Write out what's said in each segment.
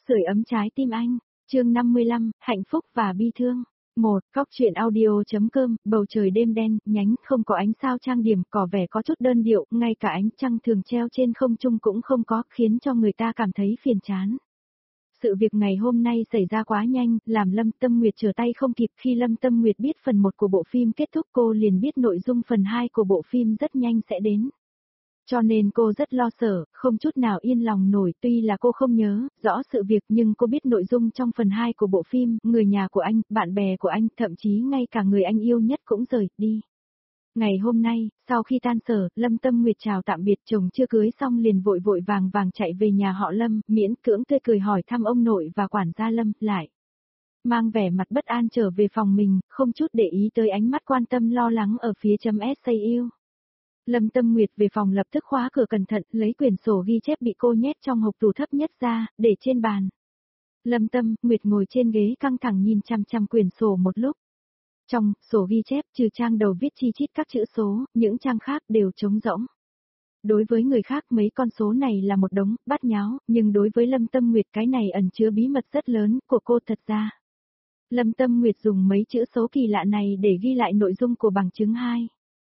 Sưởi ấm trái tim anh, chương 55, hạnh phúc và bi thương. Góc truyện audio.com, bầu trời đêm đen, nhánh không có ánh sao trang điểm, có vẻ có chút đơn điệu, ngay cả ánh trăng thường treo trên không trung cũng không có, khiến cho người ta cảm thấy phiền chán. Sự việc ngày hôm nay xảy ra quá nhanh, làm Lâm Tâm Nguyệt trở tay không kịp. Khi Lâm Tâm Nguyệt biết phần 1 của bộ phim kết thúc, cô liền biết nội dung phần 2 của bộ phim rất nhanh sẽ đến. Cho nên cô rất lo sợ, không chút nào yên lòng nổi. Tuy là cô không nhớ rõ sự việc nhưng cô biết nội dung trong phần 2 của bộ phim, người nhà của anh, bạn bè của anh, thậm chí ngay cả người anh yêu nhất cũng rời đi. Ngày hôm nay, sau khi tan sở, Lâm Tâm Nguyệt chào tạm biệt chồng chưa cưới xong liền vội vội vàng vàng chạy về nhà họ Lâm, miễn cưỡng tươi cười hỏi thăm ông nội và quản gia Lâm, lại mang vẻ mặt bất an trở về phòng mình, không chút để ý tới ánh mắt quan tâm lo lắng ở phía .SAU. Lâm Tâm Nguyệt về phòng lập tức khóa cửa cẩn thận, lấy quyển sổ ghi chép bị cô nhét trong hộc tủ thấp nhất ra, để trên bàn. Lâm Tâm Nguyệt ngồi trên ghế căng thẳng nhìn chằm chằm quyển sổ một lúc. Trong sổ ghi chép, trừ trang đầu viết chi chít các chữ số, những trang khác đều trống rỗng. Đối với người khác mấy con số này là một đống bát nháo, nhưng đối với Lâm Tâm Nguyệt cái này ẩn chứa bí mật rất lớn của cô thật ra. Lâm Tâm Nguyệt dùng mấy chữ số kỳ lạ này để ghi lại nội dung của bằng chứng 2.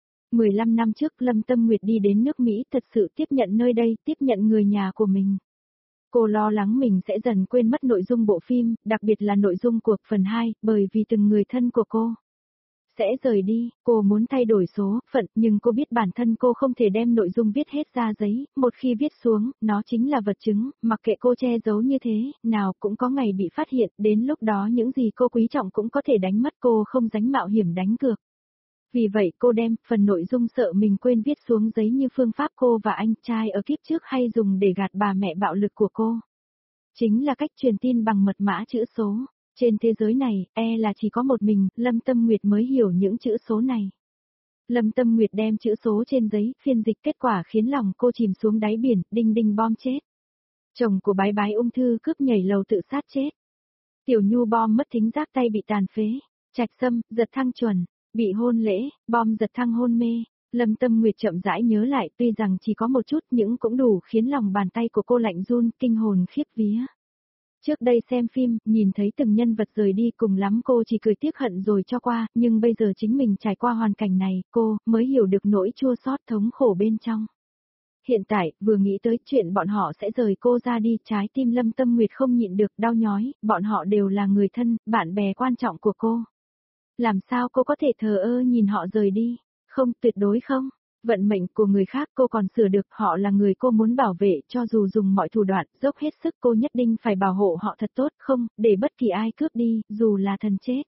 15 năm trước Lâm Tâm Nguyệt đi đến nước Mỹ thật sự tiếp nhận nơi đây, tiếp nhận người nhà của mình. Cô lo lắng mình sẽ dần quên mất nội dung bộ phim, đặc biệt là nội dung của phần 2, bởi vì từng người thân của cô sẽ rời đi. Cô muốn thay đổi số phận, nhưng cô biết bản thân cô không thể đem nội dung viết hết ra giấy, một khi viết xuống, nó chính là vật chứng, mặc kệ cô che giấu như thế, nào cũng có ngày bị phát hiện, đến lúc đó những gì cô quý trọng cũng có thể đánh mất, cô không dám mạo hiểm đánh cược. Vì vậy cô đem phần nội dung sợ mình quên viết xuống giấy như phương pháp cô và anh trai ở kiếp trước hay dùng để gạt bà mẹ bạo lực của cô. Chính là cách truyền tin bằng mật mã chữ số. Trên thế giới này, là chỉ có một mình, Lâm Tâm Nguyệt mới hiểu những chữ số này. Lâm Tâm Nguyệt đem chữ số trên giấy, phiên dịch kết quả khiến lòng cô chìm xuống đáy biển, đinh đinh bom chết. Chồng của Bái Bái ung thư cướp nhảy lầu tự sát chết. Tiểu Nhu bom mất thính giác tay bị tàn phế. Trạch Sâm, giật thăng chuẩn. Bị hôn lễ, bom giật thăng hôn mê. Lâm Tâm Nguyệt chậm rãi nhớ lại, tuy rằng chỉ có một chút nhưng cũng đủ khiến lòng bàn tay của cô lạnh run, kinh hồn khiếp vía. Trước đây xem phim, nhìn thấy từng nhân vật rời đi, cùng lắm cô chỉ cười tiếc hận rồi cho qua, nhưng bây giờ chính mình trải qua hoàn cảnh này, cô mới hiểu được nỗi chua xót thống khổ bên trong. Hiện tại, vừa nghĩ tới chuyện bọn họ sẽ rời cô ra đi, trái tim Lâm Tâm Nguyệt không nhịn được đau nhói, bọn họ đều là người thân, bạn bè quan trọng của cô. Làm sao cô có thể thờ ơ nhìn họ rời đi? Không, tuyệt đối không. Vận mệnh của người khác cô còn sửa được, họ là người cô muốn bảo vệ, cho dù dùng mọi thủ đoạn, dốc hết sức cô nhất định phải bảo hộ họ thật tốt, không, để bất kỳ ai cướp đi, dù là thần chết.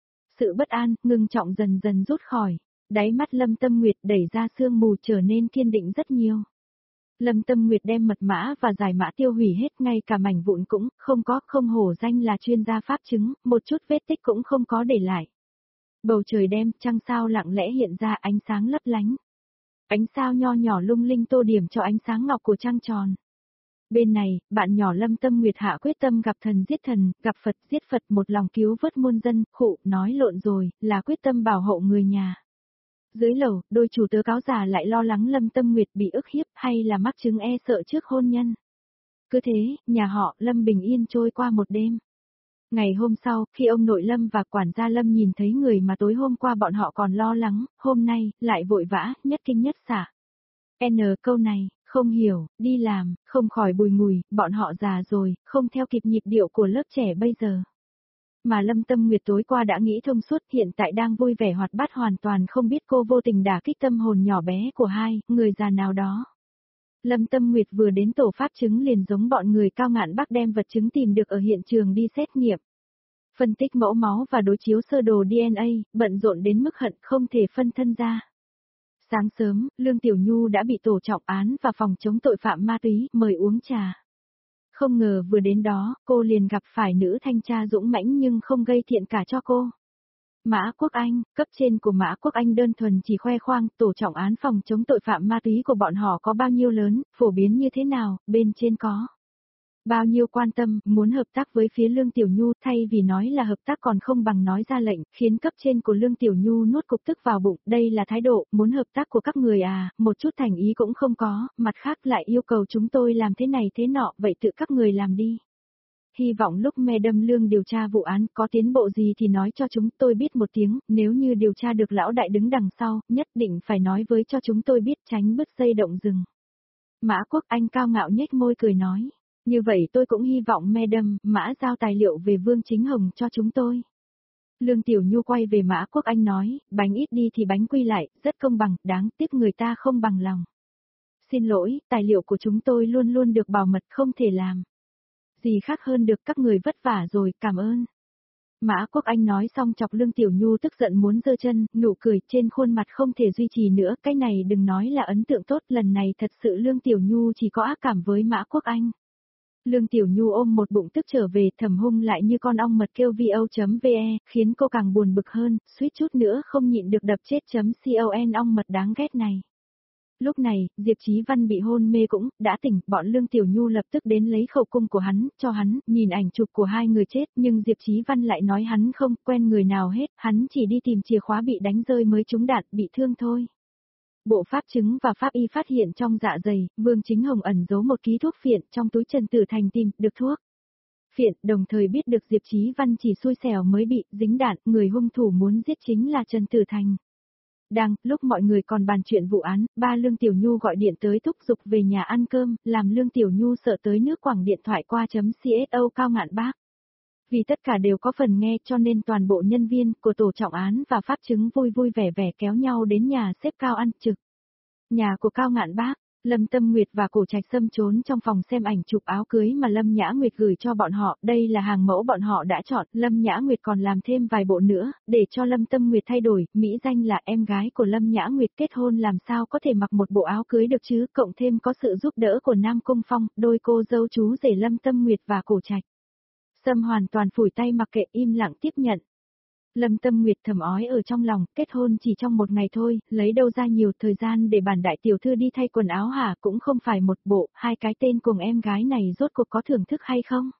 Sự bất an, ngưng trọng dần dần rút khỏi. Đáy mắt Lâm Tâm Nguyệt đẩy ra sương mù trở nên kiên định rất nhiều. Lâm Tâm Nguyệt đem mật mã và giải mã tiêu hủy hết, ngay cả mảnh vụn cũng không hổ danh là chuyên gia pháp chứng, một chút vết tích cũng không có để lại. Bầu trời đêm, trăng sao lặng lẽ hiện ra ánh sáng lấp lánh. Ánh sao nho nhỏ lung linh tô điểm cho ánh sáng ngọc của trăng tròn. Bên này, bạn nhỏ Lâm Tâm Nguyệt hạ quyết tâm gặp thần giết thần, gặp Phật giết Phật, một lòng cứu vớt muôn dân, nói lộn rồi, là quyết tâm bảo hộ người nhà. Dưới lầu, đôi chủ tớ cáo già lại lo lắng Lâm Tâm Nguyệt bị ức hiếp hay là mắc chứng sợ trước hôn nhân. Cứ thế, nhà họ Lâm bình yên trôi qua một đêm. Ngày hôm sau, khi ông nội Lâm và quản gia Lâm nhìn thấy người mà tối hôm qua bọn họ còn lo lắng, hôm nay, lại vội vã, nhất kinh nhất xạ. Câu này, không hiểu, đi làm, không khỏi bùi ngùi, bọn họ già rồi, không theo kịp nhịp điệu của lớp trẻ bây giờ. Mà Lâm Tâm Nguyệt tối qua đã nghĩ thông suốt, hiện tại đang vui vẻ hoạt bát, hoàn toàn không biết cô vô tình đả kích tâm hồn nhỏ bé của hai người già nào đó. Lâm Tâm Nguyệt vừa đến tổ pháp chứng liền giống bọn người cao ngạn Bắc đem vật chứng tìm được ở hiện trường đi xét nghiệm. Phân tích mẫu máu và đối chiếu sơ đồ DNA, bận rộn đến mức hận không thể phân thân ra. Sáng sớm, Lương Tiểu Nhu đã bị tổ trọng án và phòng chống tội phạm ma túy mời uống trà. Không ngờ vừa đến đó, cô liền gặp phải nữ thanh tra dũng mãnh nhưng không gây thiện cả cho cô. Mã Quốc Anh, cấp trên của Mã Quốc Anh đơn thuần chỉ khoe khoang tổ trọng án phòng chống tội phạm ma túy của bọn họ có bao nhiêu lớn, phổ biến như thế nào, bên trên có bao nhiêu quan tâm, muốn hợp tác với phía Lương Tiểu Nhu, thay vì nói là hợp tác còn không bằng nói ra lệnh, khiến cấp trên của Lương Tiểu Nhu nuốt cục tức vào bụng, đây là thái độ, muốn hợp tác của các người à, một chút thành ý cũng không có, mặt khác lại yêu cầu chúng tôi làm thế này thế nọ, vậy tự các người làm đi. hy vọng lúc Madam Lương điều tra vụ án có tiến bộ gì thì nói cho chúng tôi biết một tiếng, nếu như điều tra được lão đại đứng đằng sau, nhất định phải nói với cho chúng tôi biết tránh bứt dây động rừng. Mã Quốc Anh cao ngạo nhếch môi cười nói, như vậy tôi cũng hy vọng Madam, Mã giao tài liệu về Vương Chính Hồng cho chúng tôi. Lương Tiểu Nhu quay về Mã Quốc Anh nói, bánh ít đi thì bánh quy lại, rất công bằng, đáng tiếc người ta không bằng lòng. Xin lỗi, tài liệu của chúng tôi luôn luôn được bảo mật không thể làm. Gì khác hơn được các người vất vả rồi, cảm ơn. Mã Quốc Anh nói xong chọc Lương Tiểu Nhu tức giận muốn giơ chân, nụ cười trên khuôn mặt không thể duy trì nữa, cái này đừng nói là ấn tượng tốt, lần này thật sự Lương Tiểu Nhu chỉ có ác cảm với Mã Quốc Anh. Lương Tiểu Nhu ôm một bụng tức trở về thầm hung lại như con ong mật kêu vo.ve, khiến cô càng buồn bực hơn, suýt chút nữa không nhịn được đập chết.con ong mật đáng ghét này. Lúc này, Diệp Chí Văn bị hôn mê cũng đã tỉnh, bọn Lương Tiểu Nhu lập tức đến lấy khẩu cung của hắn, cho hắn, nhìn ảnh chụp của hai người chết, nhưng Diệp Chí Văn lại nói hắn không quen người nào hết, hắn chỉ đi tìm chìa khóa bị đánh rơi mới trúng đạn, bị thương thôi. Bộ pháp chứng và pháp y phát hiện trong dạ dày, Vương Chính Hồng ẩn giấu một ký thuốc phiện trong túi Trần Tử Thành tìm được thuốc phiện, đồng thời biết được Diệp Chí Văn chỉ xui xẻo mới bị dính đạn, người hung thủ muốn giết chính là Trần Tử Thành. Lúc mọi người còn bàn chuyện vụ án, ba Lương Tiểu Nhu gọi điện tới thúc giục về nhà ăn cơm, làm Lương Tiểu Nhu sợ tới nước quẳng điện thoại qua CSO Cao Ngạn Bác. Vì tất cả đều có phần nghe cho nên toàn bộ nhân viên của tổ trọng án và pháp chứng vui vui vẻ vẻ kéo nhau đến nhà xếp Cao ăn trực. Nhà của Cao Ngạn Bác, Lâm Tâm Nguyệt và Cổ Trạch Sâm trốn trong phòng xem ảnh chụp áo cưới mà Lâm Nhã Nguyệt gửi cho bọn họ, đây là hàng mẫu bọn họ đã chọn, Lâm Nhã Nguyệt còn làm thêm vài bộ nữa, để cho Lâm Tâm Nguyệt thay đổi, mỹ danh là em gái của Lâm Nhã Nguyệt kết hôn làm sao có thể mặc một bộ áo cưới được chứ, cộng thêm có sự giúp đỡ của Nam Cung Phong, đôi cô dâu chú rể Lâm Tâm Nguyệt và Cổ Trạch Sâm hoàn toàn phủi tay mặc kệ im lặng tiếp nhận. Lâm Tâm Nguyệt thầm ói ở trong lòng, kết hôn chỉ trong một ngày thôi, lấy đâu ra nhiều thời gian để bản đại tiểu thư đi thay quần áo hả, cũng không phải một bộ, hai cái tên cùng em gái này rốt cuộc có thưởng thức hay không?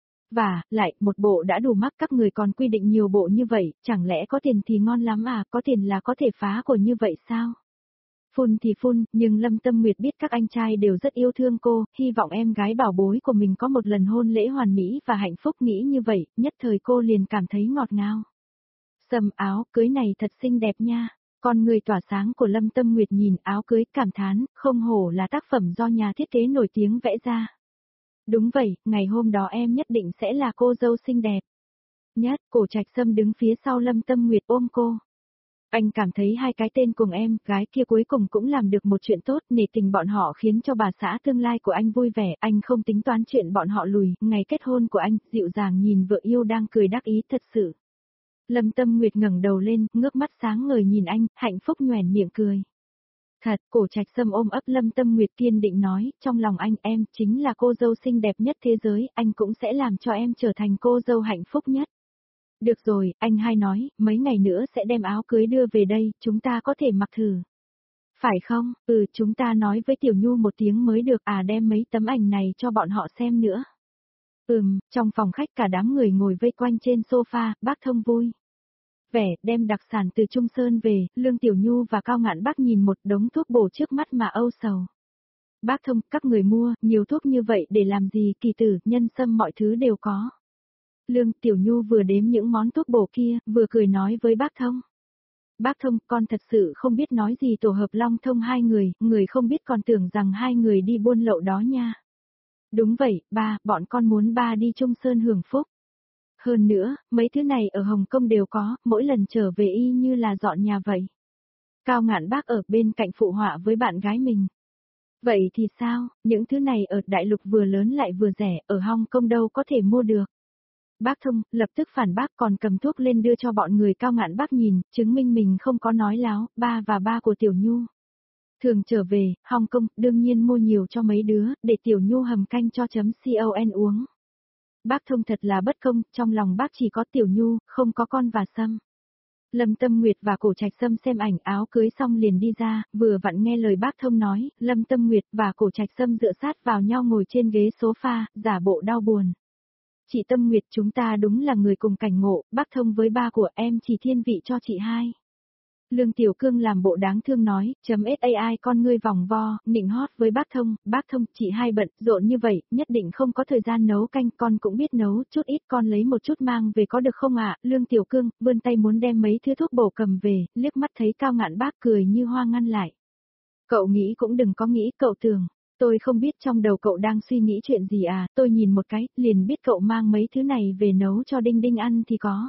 Và, lại, một bộ đã đủ mắc các người còn quy định nhiều bộ như vậy, chẳng lẽ có tiền thì ngon lắm à, có tiền là có thể phá của như vậy sao? Phun thì phun, nhưng Lâm Tâm Nguyệt biết các anh trai đều rất yêu thương cô, hy vọng em gái bảo bối của mình có một lần hôn lễ hoàn mỹ và hạnh phúc nghĩ như vậy, nhất thời cô liền cảm thấy ngọt ngào. Sâm áo cưới này thật xinh đẹp nha. Con người tỏa sáng của Lâm Tâm Nguyệt nhìn áo cưới cảm thán, không hổ là tác phẩm do nhà thiết kế nổi tiếng vẽ ra. Đúng vậy, ngày hôm đó em nhất định sẽ là cô dâu xinh đẹp. Nhất, Cổ Trạch Sâm đứng phía sau Lâm Tâm Nguyệt ôm cô. Anh cảm thấy hai cái tên cùng em, gái kia cuối cùng cũng làm được một chuyện tốt, nể tình bọn họ khiến cho bà xã tương lai của anh vui vẻ, anh không tính toán chuyện bọn họ lùi, ngày kết hôn của anh, dịu dàng nhìn vợ yêu đang cười đắc ý thật sự. Lâm Tâm Nguyệt ngẩng đầu lên, ngước mắt sáng ngời nhìn anh, hạnh phúc nhoẻn miệng cười. Thật, Cổ Trạch Sâm ôm ấp Lâm Tâm Nguyệt kiên định nói, trong lòng anh em chính là cô dâu xinh đẹp nhất thế giới, anh cũng sẽ làm cho em trở thành cô dâu hạnh phúc nhất. Được rồi, anh hai nói, mấy ngày nữa sẽ đem áo cưới đưa về đây, chúng ta có thể mặc thử. Phải không, chúng ta nói với Tiểu Nhu một tiếng mới được, đem mấy tấm ảnh này cho bọn họ xem nữa. Trong phòng khách cả đám người ngồi vây quanh trên sofa, bác Thông vui vẻ đem đặc sản từ Trung Sơn về, Lương Tiểu Nhu và Cao Ngạn Bác nhìn một đống thuốc bổ trước mắt mà âu sầu. Bác Thông, các người mua, nhiều thuốc như vậy để làm gì, kỳ tử, nhân sâm mọi thứ đều có. Lương Tiểu Nhu vừa đếm những món thuốc bổ kia, vừa cười nói với bác Thông. Bác Thông, con thật sự không biết nói gì tổ hợp Long Thông hai người không biết còn tưởng rằng hai người đi buôn lậu đó nha. Đúng vậy, ba, bọn con muốn ba đi Trung Sơn hưởng phúc. Hơn nữa, mấy thứ này ở Hồng Kông đều có, mỗi lần trở về y như là dọn nhà vậy. Cao Ngạn Bác ở bên cạnh phụ họa với bạn gái mình. Vậy thì sao, những thứ này ở đại lục vừa lớn lại vừa rẻ, ở Hồng Kông đâu có thể mua được. Bác Thông, lập tức phản bác còn cầm thuốc lên đưa cho bọn người Cao Ngạn Bác nhìn, chứng minh mình không có nói láo, ba và ba của Tiểu Nhu. Thường trở về, Hồng Kông, đương nhiên mua nhiều cho mấy đứa, để Tiểu Nhu hầm canh cho con uống. Bác Thông thật là bất công, trong lòng bác chỉ có Tiểu Nhu, không có con và Sâm. Lâm Tâm Nguyệt và Cổ Trạch Sâm xem ảnh áo cưới xong liền đi ra, vừa vặn nghe lời bác Thông nói, Lâm Tâm Nguyệt và Cổ Trạch Sâm dựa sát vào nhau ngồi trên ghế sofa, giả bộ đau buồn. Chị Tâm Nguyệt, chúng ta đúng là người cùng cảnh ngộ, bác Thông với ba của em chỉ thiên vị cho chị hai. Lương Tiểu Cương làm bộ đáng thương nói, .sai con ngươi vòng vo, nịnh hót với bác thông, chị hai bận, rộn như vậy, nhất định không có thời gian nấu canh, con cũng biết nấu, chút ít con lấy một chút mang về có được không ạ? Lương Tiểu Cương, vươn tay muốn đem mấy thứ thuốc bổ cầm về, liếc mắt thấy Cao Ngạn Bác cười như hoa ngăn lại. Cậu nghĩ cũng đừng có nghĩ, cậu tưởng. Tôi không biết trong đầu cậu đang suy nghĩ chuyện gì à, tôi nhìn một cái, liền biết cậu mang mấy thứ này về nấu cho Đinh Đinh ăn thì có.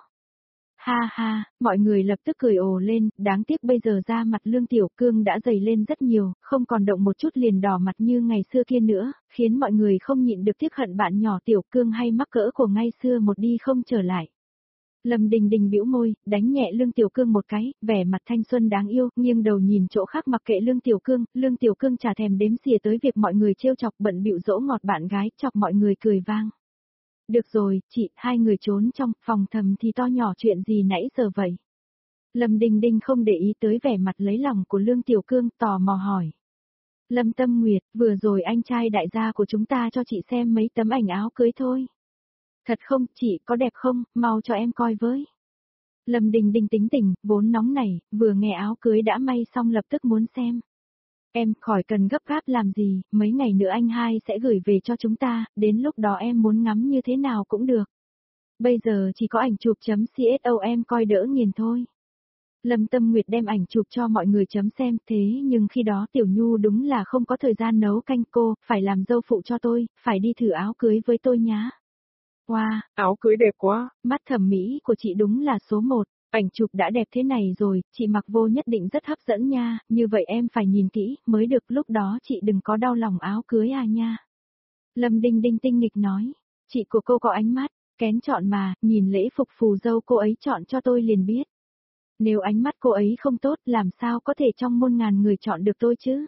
Ha ha, mọi người lập tức cười ồ lên, đáng tiếc bây giờ da mặt Lương Tiểu Cương đã dày lên rất nhiều, không còn động một chút liền đỏ mặt như ngày xưa kia nữa, khiến mọi người không nhịn được tiếc hận bạn nhỏ Tiểu Cương hay mắc cỡ của ngày xưa một đi không trở lại. Lâm Đình Đình bĩu môi, đánh nhẹ Lương Tiểu Cương một cái, vẻ mặt thanh xuân đáng yêu, nghiêng đầu nhìn chỗ khác mặc kệ Lương Tiểu Cương chả thèm đếm xỉa tới việc mọi người trêu chọc bận bịu dỗ ngọt bạn gái, chọc mọi người cười vang. Được rồi, chị, hai người trốn trong phòng thầm thì to nhỏ chuyện gì nãy giờ vậy? Lâm Đình Đình không để ý tới vẻ mặt lấy lòng của Lương Tiểu Cương, tò mò hỏi. Lâm Tâm Nguyệt, vừa rồi anh trai đại gia của chúng ta cho chị xem mấy tấm ảnh áo cưới thôi. Thật không, chị có đẹp không, mau cho em coi với. Lâm Đình Đình tính tình, vốn nóng này, vừa nghe áo cưới đã may xong lập tức muốn xem. Em khỏi cần gấp gáp làm gì, mấy ngày nữa anh hai sẽ gửi về cho chúng ta, đến lúc đó em muốn ngắm như thế nào cũng được. Bây giờ chỉ có ảnh chụp.cso em coi đỡ nghiền thôi. Lâm Tâm Nguyệt đem ảnh chụp cho mọi người chấm xem, thế nhưng khi đó Tiểu Nhu đúng là không có thời gian nấu canh, cô, phải làm dâu phụ cho tôi, phải đi thử áo cưới với tôi nhá. Wow, áo cưới đẹp quá, mắt thẩm mỹ của chị đúng là số 1. Ảnh chụp đã đẹp thế này rồi, chị mặc vô nhất định rất hấp dẫn nha, như vậy em phải nhìn kỹ, mới được, lúc đó chị đừng có đau lòng áo cưới à nha. Lâm Đinh Đinh tinh nghịch nói, chị của cô có ánh mắt, kén chọn mà, nhìn lễ phục phù dâu cô ấy chọn cho tôi liền biết. Nếu ánh mắt cô ấy không tốt, làm sao có thể trong muôn ngàn người chọn được tôi chứ?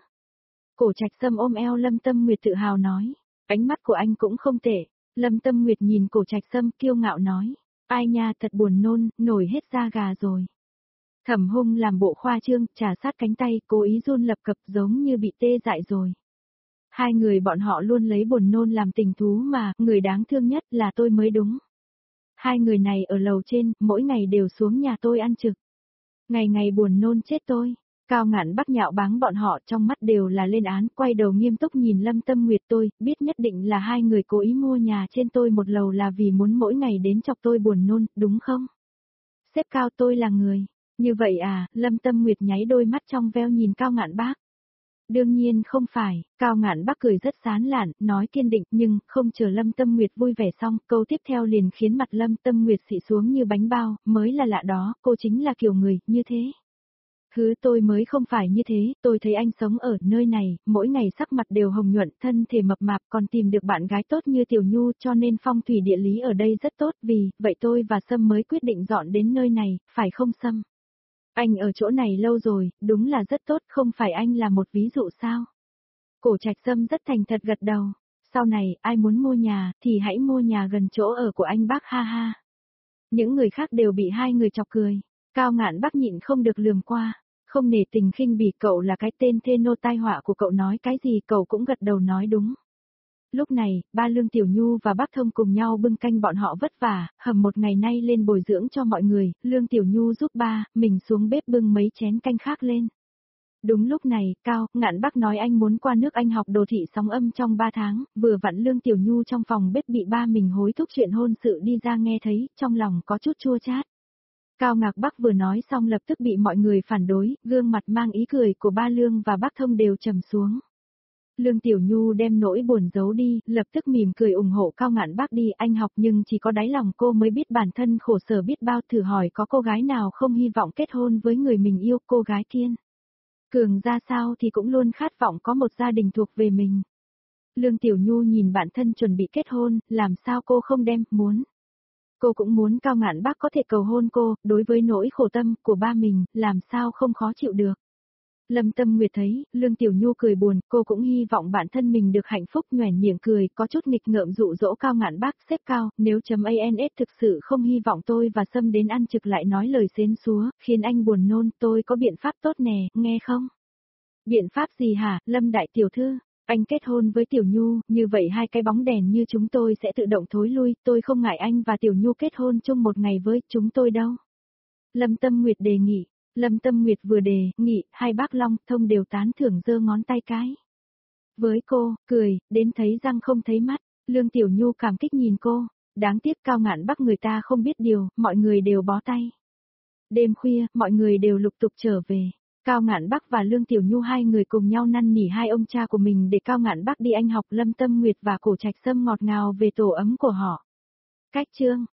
Cổ Trạch Sâm ôm eo Lâm Tâm Nguyệt tự hào nói, ánh mắt của anh cũng không tệ. Lâm Tâm Nguyệt nhìn Cổ Trạch Sâm kiêu ngạo nói, ai nha thật buồn nôn, nổi hết da gà rồi. Thẩm Hung làm bộ khoa trương, trà sát cánh tay, cố ý run lập cập giống như bị tê dại rồi. Hai người bọn họ luôn lấy buồn nôn làm tình thú mà, người đáng thương nhất là tôi mới đúng. Hai người này ở lầu trên, mỗi ngày đều xuống nhà tôi ăn trực. Ngày ngày buồn nôn chết tôi. Cao Ngạn Bắc nhạo báng bọn họ, trong mắt đều là lên án, quay đầu nghiêm túc nhìn Lâm Tâm Nguyệt, tôi biết nhất định là hai người cố ý mua nhà trên tôi một lầu là vì muốn mỗi ngày đến chọc tôi buồn nôn, đúng không? Sếp Cao, tôi là người. Như vậy à? Lâm Tâm Nguyệt nháy đôi mắt trong veo nhìn Cao Ngạn Bắc. Đương nhiên không phải, Cao Ngạn Bắc cười rất sán lạn, nói kiên định, nhưng không chờ Lâm Tâm Nguyệt vui vẻ xong, câu tiếp theo liền khiến mặt Lâm Tâm Nguyệt xị xuống như bánh bao, mới là lạ đó, cô chính là kiểu người như thế. Hứ, tôi mới không phải như thế, tôi thấy anh sống ở nơi này, mỗi ngày sắc mặt đều hồng nhuận, thân thể mập mạp, còn tìm được bạn gái tốt như Tiểu Nhu, cho nên phong thủy địa lý ở đây rất tốt, vì vậy tôi và Sâm mới quyết định dọn đến nơi này, phải không Sâm? Anh ở chỗ này lâu rồi, đúng là rất tốt, không phải anh là một ví dụ sao? Cổ Trạch Sâm rất thành thật gật đầu. Sau này, ai muốn mua nhà, thì hãy mua nhà gần chỗ ở của anh bác, ha ha. Những người khác đều bị hai người chọc cười. Cao Ngạn Bắc nhịn không được lườm qua. Không nể tình khinh bỉ, cậu là cái tên thê nô tai họa của cậu, nói cái gì cậu cũng gật đầu nói đúng. Lúc này, ba Lương Tiểu Nhu và bác Thông cùng nhau bưng canh, bọn họ vất vả, hầm một ngày nay lên bồi dưỡng cho mọi người, Lương Tiểu Nhu giúp ba, mình xuống bếp bưng mấy chén canh khác lên. Đúng lúc này, Cao Ngạn Bắc nói anh muốn qua nước Anh học đồ thị sóng âm trong 3 tháng, vừa vặn Lương Tiểu Nhu trong phòng bếp bị ba mình hối thúc chuyện hôn sự đi ra nghe thấy, trong lòng có chút chua chát. Cao Ngạn Bắc vừa nói xong lập tức bị mọi người phản đối, gương mặt mang ý cười của ba Lương và bác Thông đều trầm xuống. Lương Tiểu Nhu đem nỗi buồn giấu đi, lập tức mỉm cười ủng hộ Cao Ngạn Bắc đi, anh học nhưng chỉ có đáy lòng cô mới biết bản thân khổ sở biết bao, thử hỏi có cô gái nào không hy vọng kết hôn với người mình yêu, cô gái kiên cường ra sao thì cũng luôn khát vọng có một gia đình thuộc về mình. Lương Tiểu Nhu nhìn bạn thân chuẩn bị kết hôn, làm sao cô không đem, muốn. Cô cũng muốn Cao Ngạn Bắc có thể cầu hôn cô, đối với nỗi khổ tâm của ba mình, làm sao không khó chịu được. Lâm Tâm Nguyệt thấy, Lương Tiểu Nhu cười buồn, cô cũng hy vọng bản thân mình được hạnh phúc, nhoẻn miệng cười, có chút nghịch ngợm dụ dỗ Cao Ngạn Bắc, sếp Cao, nếu .ans thực sự không hy vọng tôi và Sâm đến ăn trực lại nói lời xến xúa, khiến anh buồn nôn, tôi có biện pháp tốt nè, nghe không? Biện pháp gì hả, Lâm đại tiểu thư? Anh kết hôn với Tiểu Nhu, như vậy hai cái bóng đèn như chúng tôi sẽ tự động thối lui, tôi không ngại anh và Tiểu Nhu kết hôn chung một ngày với chúng tôi đâu. Lâm Tâm Nguyệt đề nghị. Lâm Tâm Nguyệt vừa đề, nghị, hai bác Long Thông đều tán thưởng giơ ngón tay cái. Với cô, cười, đến thấy răng không thấy mắt, Lương Tiểu Nhu cảm kích nhìn cô, đáng tiếc Cao Ngạn Bắc người ta không biết điều, mọi người đều bó tay. Đêm khuya, mọi người đều lục tục trở về. Cao Ngạn Bắc và Lương Tiểu Nhu hai người cùng nhau năn nỉ hai ông cha của mình để Cao Ngạn Bắc đi anh học. Lâm Tâm Nguyệt và Cổ Trạch Sâm ngọt ngào về tổ ấm của họ. Cách chương